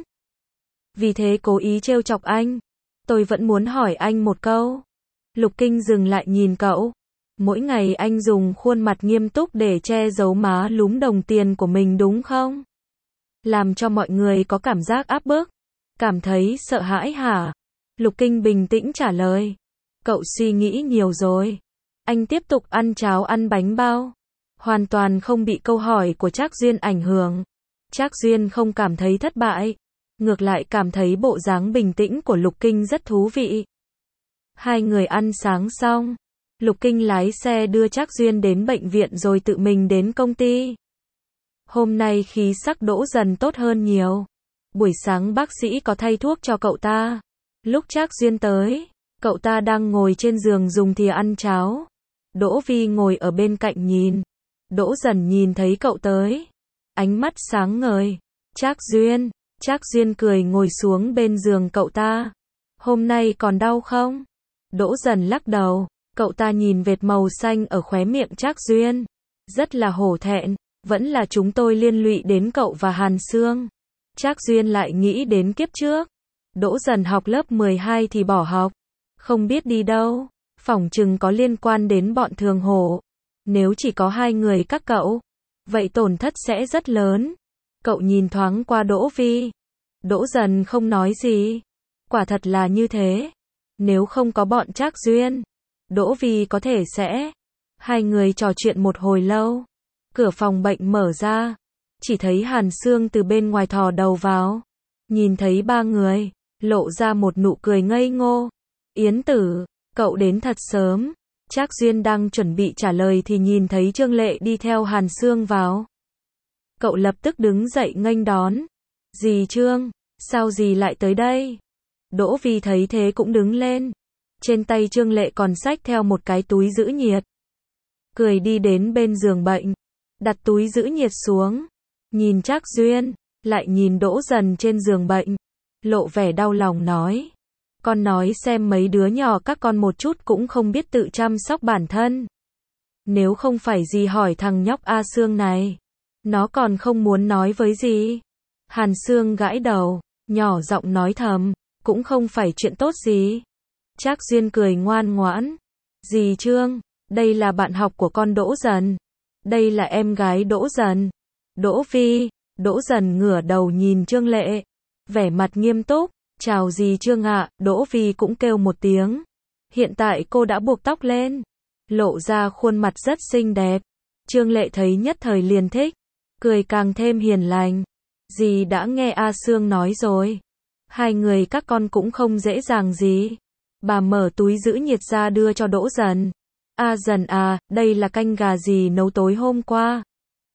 Vì thế cố ý trêu chọc anh. Tôi vẫn muốn hỏi anh một câu. Lục Kinh dừng lại nhìn cậu. Mỗi ngày anh dùng khuôn mặt nghiêm túc để che giấu má lúm đồng tiền của mình đúng không? Làm cho mọi người có cảm giác áp bức. Cảm thấy sợ hãi hả? Lục Kinh bình tĩnh trả lời. Cậu suy nghĩ nhiều rồi. Anh tiếp tục ăn cháo ăn bánh bao. Hoàn toàn không bị câu hỏi của Trác Duyên ảnh hưởng. Trác Duyên không cảm thấy thất bại. Ngược lại cảm thấy bộ dáng bình tĩnh của Lục Kinh rất thú vị. Hai người ăn sáng xong. Lục Kinh lái xe đưa Trác Duyên đến bệnh viện rồi tự mình đến công ty. Hôm nay khí sắc Đỗ Dần tốt hơn nhiều. Buổi sáng bác sĩ có thay thuốc cho cậu ta. Lúc Trác Duyên tới, cậu ta đang ngồi trên giường dùng thìa ăn cháo. Đỗ Vi ngồi ở bên cạnh nhìn. Đỗ Dần nhìn thấy cậu tới, ánh mắt sáng ngời. Trác Duyên, Trác Duyên cười ngồi xuống bên giường cậu ta. Hôm nay còn đau không? Đỗ Dần lắc đầu, cậu ta nhìn vệt màu xanh ở khóe miệng Trác Duyên. Rất là hổ thẹn, vẫn là chúng tôi liên lụy đến cậu và Hàn Sương. Trác Duyên lại nghĩ đến kiếp trước. Đỗ Dần học lớp mười hai thì bỏ học, không biết đi đâu, phỏng chừng có liên quan đến bọn Thường Hổ. Nếu chỉ có hai người các cậu, vậy tổn thất sẽ rất lớn. Cậu nhìn thoáng qua Đỗ Vi. Đỗ Dần không nói gì. Quả thật là như thế. Nếu không có bọn Trác Duyên, Đỗ Vi có thể sẽ. Hai người trò chuyện một hồi lâu. Cửa phòng bệnh mở ra, chỉ thấy Hàn Sương từ bên ngoài thò đầu vào, nhìn thấy ba người, lộ ra một nụ cười ngây ngô. Yến Tử, cậu đến thật sớm. Trác Duyên đang chuẩn bị trả lời thì nhìn thấy Trương Lệ đi theo Hàn Sương vào. Cậu lập tức đứng dậy nghênh đón. Dì Trương, sao dì lại tới đây? Đỗ Vi thấy thế cũng đứng lên. Trên tay Trương Lệ còn xách theo một cái túi giữ nhiệt. Cười đi đến bên giường bệnh, đặt túi giữ nhiệt xuống. Nhìn Trác Duyên, lại nhìn Đỗ Dần trên giường bệnh, lộ vẻ đau lòng nói. Con nói xem mấy đứa nhỏ các con một chút cũng không biết tự chăm sóc bản thân. Nếu không phải dì hỏi thằng nhóc A Sương này, nó còn không muốn nói với dì. Hàn Sương gãi đầu, nhỏ giọng nói thầm, cũng không phải chuyện tốt gì. Trác Duyên cười ngoan ngoãn. Dì Trương, đây là bạn học của con Đỗ Dần. Đây là em gái Đỗ Dần. Đỗ Vi. Đỗ Dần ngửa đầu nhìn Trương Lệ, vẻ mặt nghiêm túc. Chào dì Trương ạ. Đỗ Vi cũng kêu một tiếng. Hiện tại cô đã buộc tóc lên, lộ ra khuôn mặt rất xinh đẹp. Trương Lệ thấy nhất thời liền thích, cười càng thêm hiền lành. Dì đã nghe A Sương nói rồi, hai người các con cũng không dễ dàng gì. Bà mở túi giữ nhiệt ra đưa cho Đỗ Dần. A Dần à, đây là canh gà dì nấu tối hôm qua.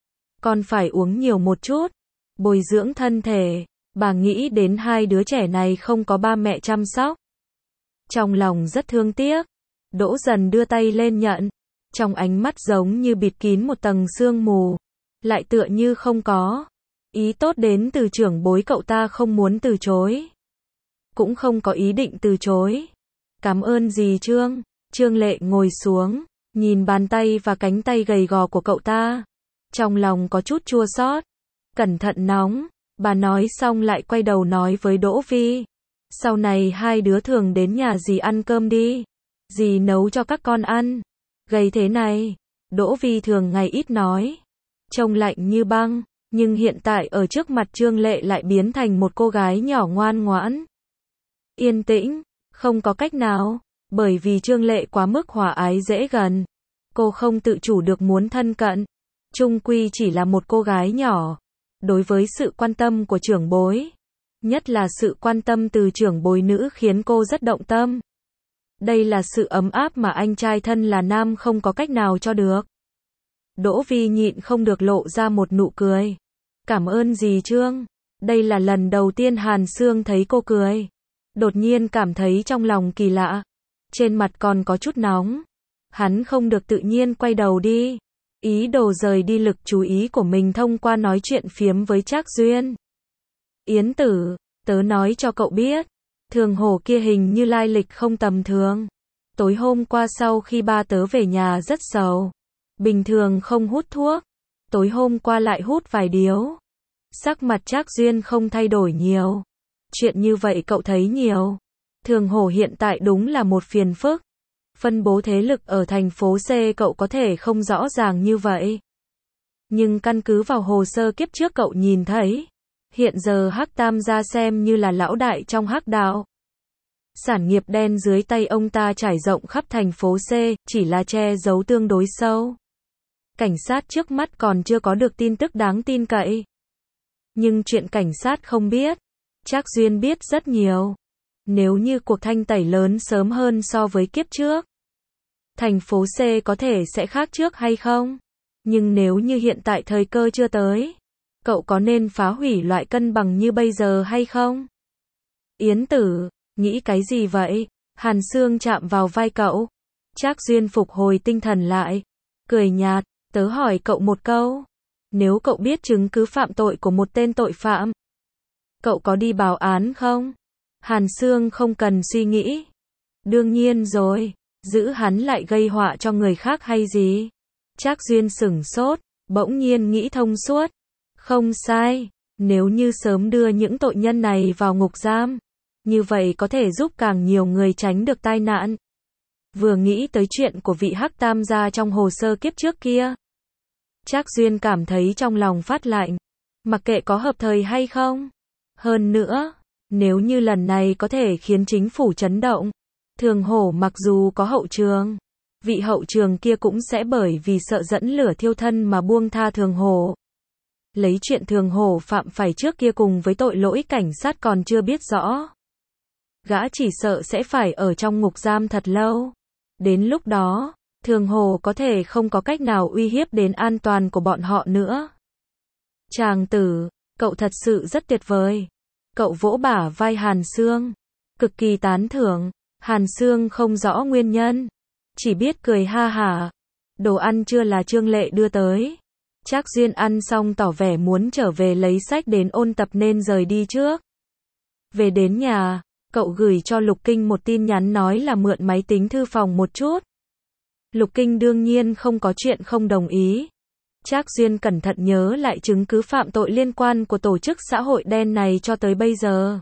Con phải uống nhiều một chút, bồi dưỡng thân thể. Bà nghĩ đến hai đứa trẻ này không có ba mẹ chăm sóc, trong lòng rất thương tiếc. Đỗ Dần đưa tay lên nhận, trong ánh mắt giống như bịt kín một tầng sương mù, lại tựa như không có. Ý tốt đến từ trưởng bối cậu ta không muốn từ chối, cũng không có ý định từ chối. Cảm ơn dì Trương. Trương Lệ ngồi xuống, nhìn bàn tay và cánh tay gầy gò của cậu ta, trong lòng có chút chua xót. Cẩn thận nóng. Bà nói xong lại quay đầu nói với Đỗ Vi. Sau này hai đứa thường đến nhà dì ăn cơm đi. Dì nấu cho các con ăn. Gầy thế này. Đỗ Vi thường ngày ít nói, trông lạnh như băng, nhưng hiện tại ở trước mặt Trương Lệ lại biến thành một cô gái nhỏ ngoan ngoãn, yên tĩnh, không có cách nào, bởi vì Trương Lệ quá mức hòa ái dễ gần. Cô không tự chủ được muốn thân cận. Chung quy chỉ là một cô gái nhỏ. Đối với sự quan tâm của trưởng bối, nhất là sự quan tâm từ trưởng bối nữ khiến cô rất động tâm. Đây là sự ấm áp mà anh trai thân là nam không có cách nào cho được. Đỗ Vi nhịn không được lộ ra một nụ cười. Cảm ơn dì Trương. Đây là lần đầu tiên Hàn Sương thấy cô cười. Đột nhiên cảm thấy trong lòng kỳ lạ. Trên mặt còn có chút nóng. Hắn không được tự nhiên quay đầu đi. Ý đồ rời đi lực chú ý của mình thông qua nói chuyện phiếm với Trác Duyên. Yến Tử, tớ nói cho cậu biết, Thường Hổ kia hình như lai lịch không tầm thường. Tối hôm qua sau khi ba tớ về nhà rất sầu. Bình thường không hút thuốc, tối hôm qua lại hút vài điếu. Sắc mặt Trác Duyên không thay đổi nhiều. Chuyện như vậy cậu thấy nhiều. Thường Hổ hiện tại đúng là một phiền phức. Phân bố thế lực ở thành phố C cậu có thể không rõ ràng như vậy. Nhưng căn cứ vào hồ sơ kiếp trước cậu nhìn thấy, hiện giờ Hắc Tam gia xem như là lão đại trong Hắc đạo. Sản nghiệp đen dưới tay ông ta trải rộng khắp thành phố C, chỉ là che giấu tương đối sâu. Cảnh sát trước mắt còn chưa có được tin tức đáng tin cậy. Nhưng chuyện cảnh sát không biết, Trác Duyên biết rất nhiều. Nếu như cuộc thanh tẩy lớn sớm hơn so với kiếp trước, thành phố C có thể sẽ khác trước hay không? Nhưng nếu như hiện tại thời cơ chưa tới, cậu có nên phá hủy loại cân bằng như bây giờ hay không? Yến Tử, nghĩ cái gì vậy? Hàn Sương chạm vào vai cậu. Trác Duyên phục hồi tinh thần lại, cười nhạt, tớ hỏi cậu một câu. Nếu cậu biết chứng cứ phạm tội của một tên tội phạm, cậu có đi báo án không? Hàn Sương không cần suy nghĩ. Đương nhiên rồi, giữ hắn lại gây họa cho người khác hay gì? Trác Duyên sửng sốt, bỗng nhiên nghĩ thông suốt. Không sai, nếu như sớm đưa những tội nhân này vào ngục giam, như vậy có thể giúp càng nhiều người tránh được tai nạn. Vừa nghĩ tới chuyện của vị Hắc Tam gia trong hồ sơ kiếp trước kia, Trác Duyên cảm thấy trong lòng phát lạnh. Mặc kệ có hợp thời hay không. Hơn nữa, nếu như lần này có thể khiến chính phủ chấn động, Thường Hổ mặc dù có hậu trường, vị hậu trường kia cũng sẽ bởi vì sợ dẫn lửa thiêu thân mà buông tha Thường Hổ. Lấy chuyện Thường Hổ phạm phải trước kia cùng với tội lỗi cảnh sát còn chưa biết rõ. Gã chỉ sợ sẽ phải ở trong ngục giam thật lâu. Đến lúc đó, Thường Hổ có thể không có cách nào uy hiếp đến an toàn của bọn họ nữa. Chàng tử, cậu thật sự rất tuyệt vời. Cậu vỗ bả vai Hàn Sương. Cực kỳ tán thưởng. Hàn Sương không rõ nguyên nhân. Chỉ biết cười ha hả. Đồ ăn trưa là Trương Lệ đưa tới. Trác Duyên ăn xong tỏ vẻ muốn trở về lấy sách đến ôn tập nên rời đi trước. Về đến nhà, cậu gửi cho Lục Kinh một tin nhắn nói là mượn máy tính thư phòng một chút. Lục Kinh đương nhiên không có chuyện không đồng ý. Trác Duyên cẩn thận nhớ lại chứng cứ phạm tội liên quan của tổ chức xã hội đen này cho tới bây giờ.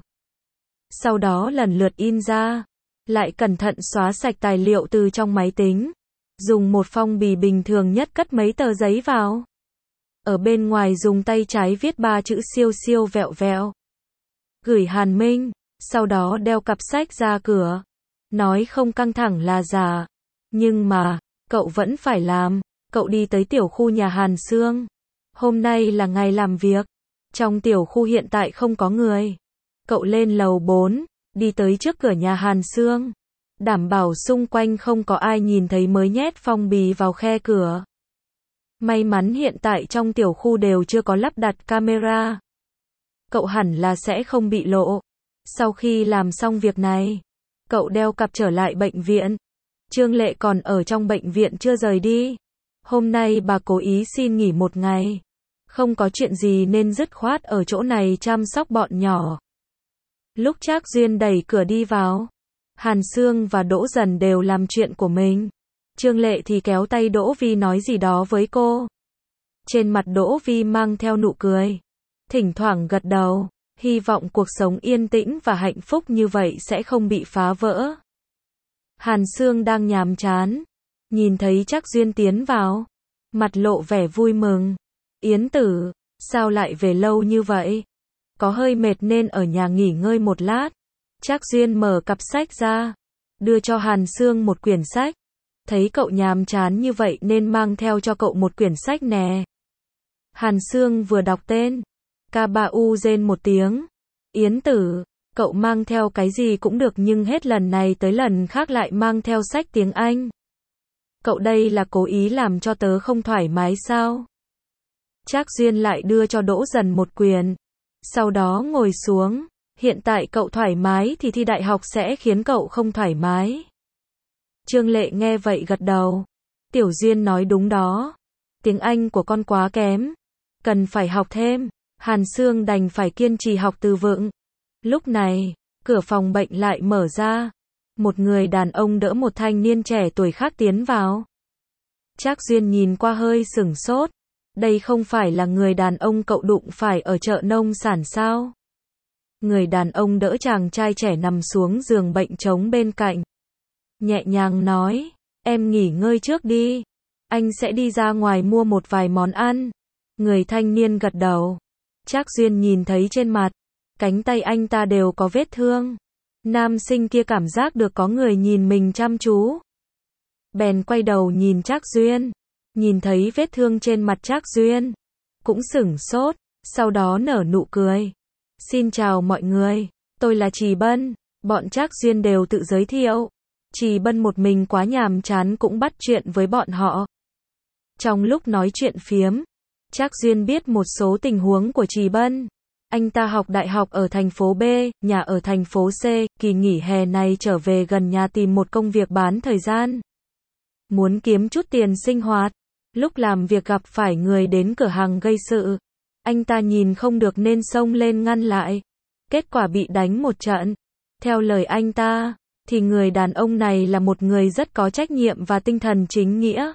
Sau đó lần lượt in ra, lại cẩn thận xóa sạch tài liệu từ trong máy tính. Dùng một phong bì bình thường nhất cất mấy tờ giấy vào. Ở bên ngoài dùng tay trái viết ba chữ siêu siêu vẹo vẹo. Gửi Hàn Minh, sau đó đeo cặp sách ra cửa. Nói không căng thẳng là giả. Nhưng mà, cậu vẫn phải làm. Cậu đi tới tiểu khu nhà Hàn Sương. Hôm nay là ngày làm việc. Trong tiểu khu hiện tại không có người. Cậu lên lầu bốn, đi tới trước cửa nhà Hàn Sương. Đảm bảo xung quanh không có ai nhìn thấy mới nhét phong bì vào khe cửa. May mắn hiện tại trong tiểu khu đều chưa có lắp đặt camera. Cậu hẳn là sẽ không bị lộ. Sau khi làm xong việc này, cậu đeo cặp trở lại bệnh viện. Trương Lệ còn ở trong bệnh viện chưa rời đi. Hôm nay bà cố ý xin nghỉ một ngày. Không có chuyện gì nên dứt khoát ở chỗ này chăm sóc bọn nhỏ. Lúc Trác Duyên đẩy cửa đi vào, Hàn Sương và Đỗ Dần đều làm chuyện của mình. Trương Lệ thì kéo tay Đỗ Vi nói gì đó với cô. Trên mặt Đỗ Vi mang theo nụ cười. Thỉnh thoảng gật đầu, hy vọng cuộc sống yên tĩnh và hạnh phúc như vậy sẽ không bị phá vỡ. Hàn Sương đang nhàm chán. Nhìn thấy Trác Duyên tiến vào. Mặt lộ vẻ vui mừng. Yến tử, sao lại về lâu như vậy? Có hơi mệt nên ở nhà nghỉ ngơi một lát. Trác Duyên mở cặp sách ra. Đưa cho Hàn Sương một quyển sách. Thấy cậu nhàm chán như vậy nên mang theo cho cậu một quyển sách nè. Hàn Sương vừa đọc tên. Ca ba u rên một tiếng. Yến tử, cậu mang theo cái gì cũng được nhưng hết lần này tới lần khác lại mang theo sách tiếng Anh. Cậu đây là cố ý làm cho tớ không thoải mái sao? Trác Duyên lại đưa cho Đỗ Dần một quyển. Sau đó ngồi xuống. Hiện tại cậu thoải mái thì thi đại học sẽ khiến cậu không thoải mái. Trương Lệ nghe vậy gật đầu. Tiểu Duyên nói đúng đó. Tiếng Anh của con quá kém. Cần phải học thêm. Hàn Sương đành phải kiên trì học từ vựng. Lúc này, cửa phòng bệnh lại mở ra. Một người đàn ông đỡ một thanh niên trẻ tuổi khác tiến vào. Trác Duyên nhìn qua hơi sửng sốt. Đây không phải là người đàn ông cậu đụng phải ở chợ nông sản sao? Người đàn ông đỡ chàng trai trẻ nằm xuống giường bệnh trống bên cạnh. Nhẹ nhàng nói, em nghỉ ngơi trước đi. Anh sẽ đi ra ngoài mua một vài món ăn. Người thanh niên gật đầu. Trác Duyên nhìn thấy trên mặt, cánh tay anh ta đều có vết thương. Nam sinh kia cảm giác được có người nhìn mình chăm chú. Bèn quay đầu nhìn Trác Duyên. Nhìn thấy vết thương trên mặt Trác Duyên. Cũng sửng sốt, sau đó nở nụ cười. Xin chào mọi người, tôi là Trì Bân. Bọn Trác Duyên đều tự giới thiệu. Trì Bân một mình quá nhàm chán cũng bắt chuyện với bọn họ. Trong lúc nói chuyện phiếm, Trác Duyên biết một số tình huống của Trì Bân. Anh ta học đại học ở thành phố B, nhà ở thành phố C, kỳ nghỉ hè này trở về gần nhà tìm một công việc bán thời gian. Muốn kiếm chút tiền sinh hoạt. Lúc làm việc gặp phải người đến cửa hàng gây sự. Anh ta nhìn không được nên xông lên ngăn lại. Kết quả bị đánh một trận. Theo lời anh ta, thì người đàn ông này là một người rất có trách nhiệm và tinh thần chính nghĩa.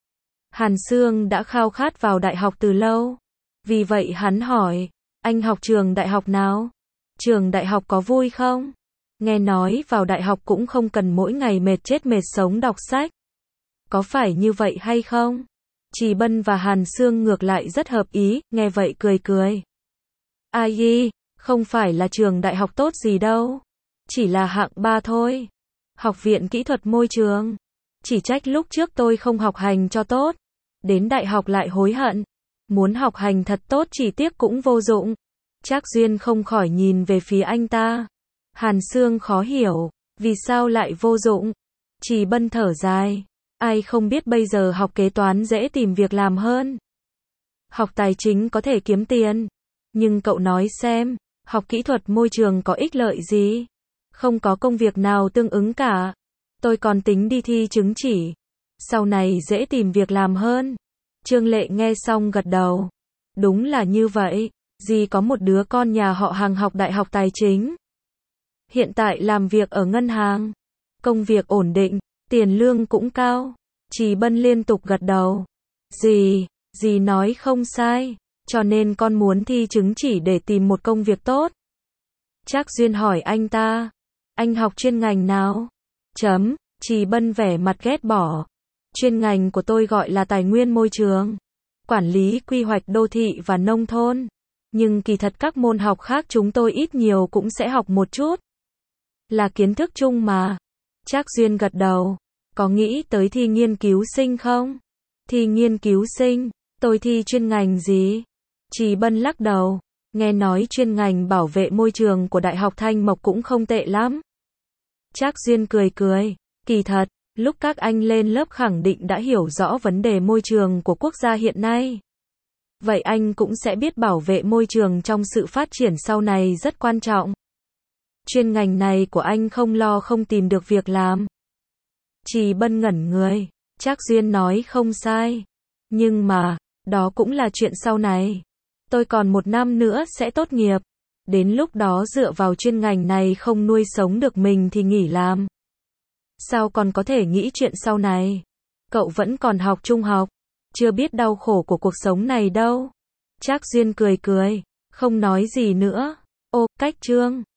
Hàn Sương đã khao khát vào đại học từ lâu. Vì vậy hắn hỏi, anh học trường đại học nào? Trường đại học có vui không? Nghe nói vào đại học cũng không cần mỗi ngày mệt chết mệt sống đọc sách. Có phải như vậy hay không? Trì Bân và Hàn Sương ngược lại rất hợp ý, nghe vậy cười cười. Ai, không phải là trường đại học tốt gì đâu. Chỉ là hạng ba thôi. Học viện kỹ thuật môi trường. Chỉ trách lúc trước tôi không học hành cho tốt. Đến đại học lại hối hận. Muốn học hành thật tốt chỉ tiếc cũng vô dụng. Trác Duyên không khỏi nhìn về phía anh ta. Hàn Sương khó hiểu. Vì sao lại vô dụng? Trì Bân thở dài. Ai không biết bây giờ học kế toán dễ tìm việc làm hơn. Học tài chính có thể kiếm tiền. Nhưng cậu nói xem, học kỹ thuật môi trường có ích lợi gì? Không có công việc nào tương ứng cả. Tôi còn tính đi thi chứng chỉ. Sau này dễ tìm việc làm hơn. Trương Lệ nghe xong gật đầu. Đúng là như vậy. Dì có một đứa con nhà họ Hàng học đại học tài chính. Hiện tại làm việc ở ngân hàng. Công việc ổn định, tiền lương cũng cao. Trì Bân liên tục gật đầu. Dì, dì nói không sai. Cho nên con muốn thi chứng chỉ để tìm một công việc tốt. Trác Duyên hỏi anh ta. Anh học chuyên ngành nào? Chấm, Trì Bân vẻ mặt ghét bỏ. Chuyên ngành của tôi gọi là tài nguyên môi trường. Quản lý quy hoạch đô thị và nông thôn. Nhưng kỳ thật các môn học khác chúng tôi ít nhiều cũng sẽ học một chút. Là kiến thức chung mà. Trác Duyên gật đầu. Có nghĩ tới thi nghiên cứu sinh không? Thi nghiên cứu sinh, tôi thi chuyên ngành gì? Trì Bân lắc đầu. Nghe nói chuyên ngành bảo vệ môi trường của Đại học Thanh Mộc cũng không tệ lắm. Trác Duyên cười cười. Kỳ thật, lúc các anh lên lớp khẳng định đã hiểu rõ vấn đề môi trường của quốc gia hiện nay. Vậy anh cũng sẽ biết bảo vệ môi trường trong sự phát triển sau này rất quan trọng. Chuyên ngành này của anh không lo không tìm được việc làm. Trì Bân ngẩn người. Trác Duyên nói không sai. Nhưng mà, đó cũng là chuyện sau này. Tôi còn một năm nữa sẽ tốt nghiệp. Đến lúc đó dựa vào chuyên ngành này không nuôi sống được mình thì nghỉ làm. Sao còn có thể nghĩ chuyện sau này? Cậu vẫn còn học trung học. Chưa biết đau khổ của cuộc sống này đâu. Trác Duyên cười cười. Không nói gì nữa. Ô, cách Trương.